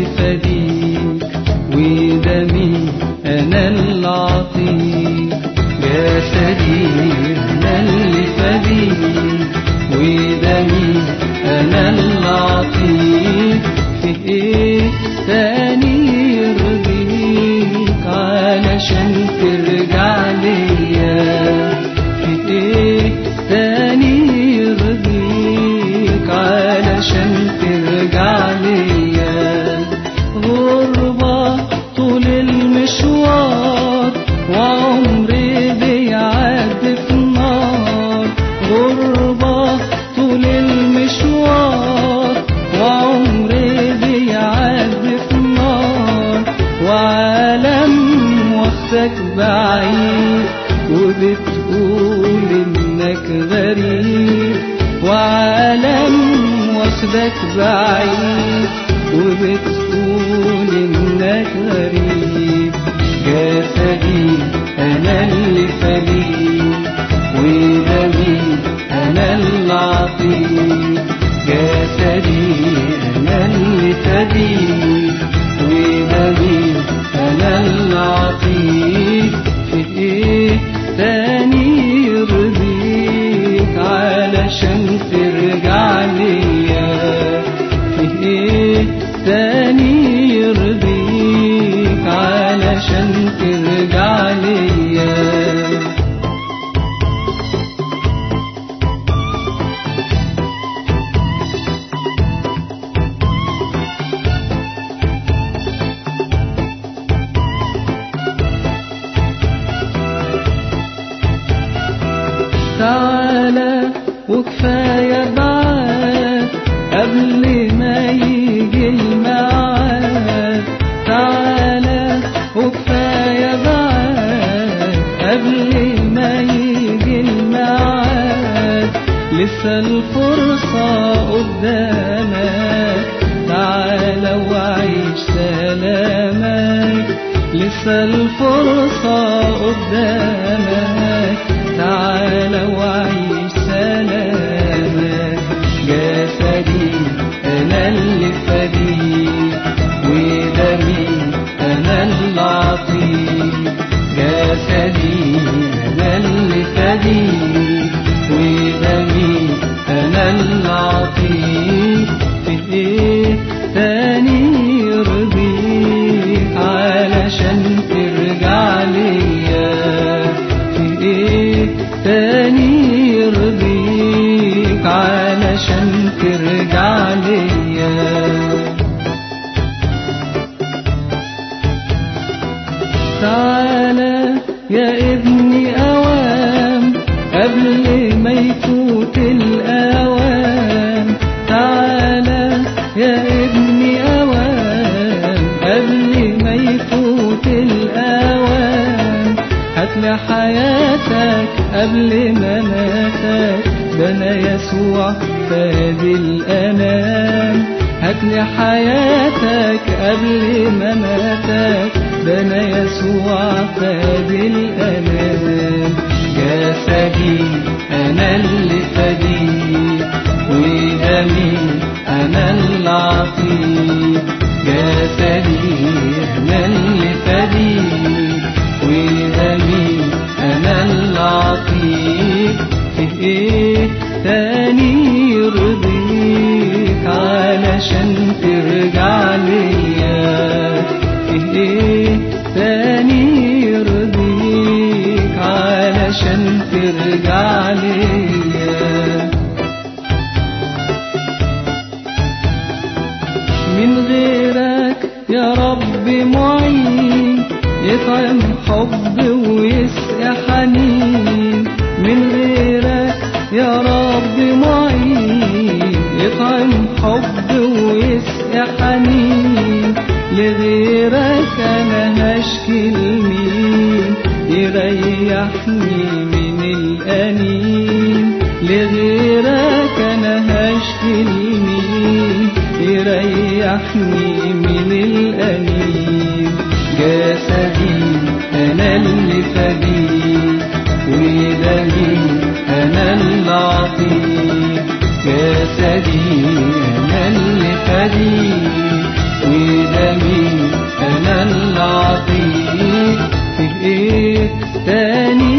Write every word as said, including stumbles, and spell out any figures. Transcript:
فديك، ودمي أنا اللي أعطيك. جسدي أنا اللي فديك، ودمي أنا اللي أعطيك. في إيه تاني يرضيك علشان ترجع ليا؟ في إيه تاني يرضيك علشان ترجع ليا؟ غربة طول المشوار وعمري بيعدي في النار. غربة طول المشوار وعمري بيعدي في النار. وعالم واخدك بعيد وبتقول إنك غريب. وعالم واخدك بعيد وبتقول إنك غريب. جسدي أنا اللي فديك، ودمي أنا اللي أعطيك. جسدي أنا اللي فديك، ودمي أنا اللي أعطيك. في إيه تاني يرضيك علشان ترجع ليا؟ في إيه تاني يرضيك علشان ترجع ليا؟ تعالى وكفاية بعد قبل ما يجي الميعاد. تعالى وكفاية بعد قبل ما يجي الميعاد. لسه الفرصة قدامك، تعالى وعيش سلامك. لسه الفرصة قدامك، تعالى وعيش سلامك. جسدي أنا اللي فديك، ودمي أنا اللي أعطيك. جسدي أنا اللي فديك، ودمي أنا اللي أعطيك. في إيه تاني يرضيك علشان ترجع ليا؟ في إيه تاني يرضيك علشان ترجع ليا؟ تعالى يا ابني أوام قبل ما يفوت الأوام. تعالى يا ابني أوام قبل ما يفوت الأوام. هاتلي حياتك قبل مماتك، ده أنا يسوع فادي الأنام. هاتلي حياتك قبل مماتك، ده أنا يسوع فادي الأنام. جسدي أنا اللي فديك، ودمي أنا اللي أعطيك. جسدي أنا اللي فديك، ودمي أنا اللي أعطيك. في إيه تاني يرضيك علشان ترجع ليا؟ في إيه تاني يرضيك علشان ترجع ليا؟ من غيرك يا رب معين، يطعم حب ويسقى حنين. من غيرك يا رب معين، يطعم حب ويسقى حنين. لغيرك أنا هشكي لمين يريحني من الأنين؟ لغيرك أنا هشكي لمين يريحني من الأنين؟ جسدي أنا اللي فديك، ودمي أنا اللي أعطيك. جسدي أنا اللي فديك، وده مين أنا العطية في إيه تاني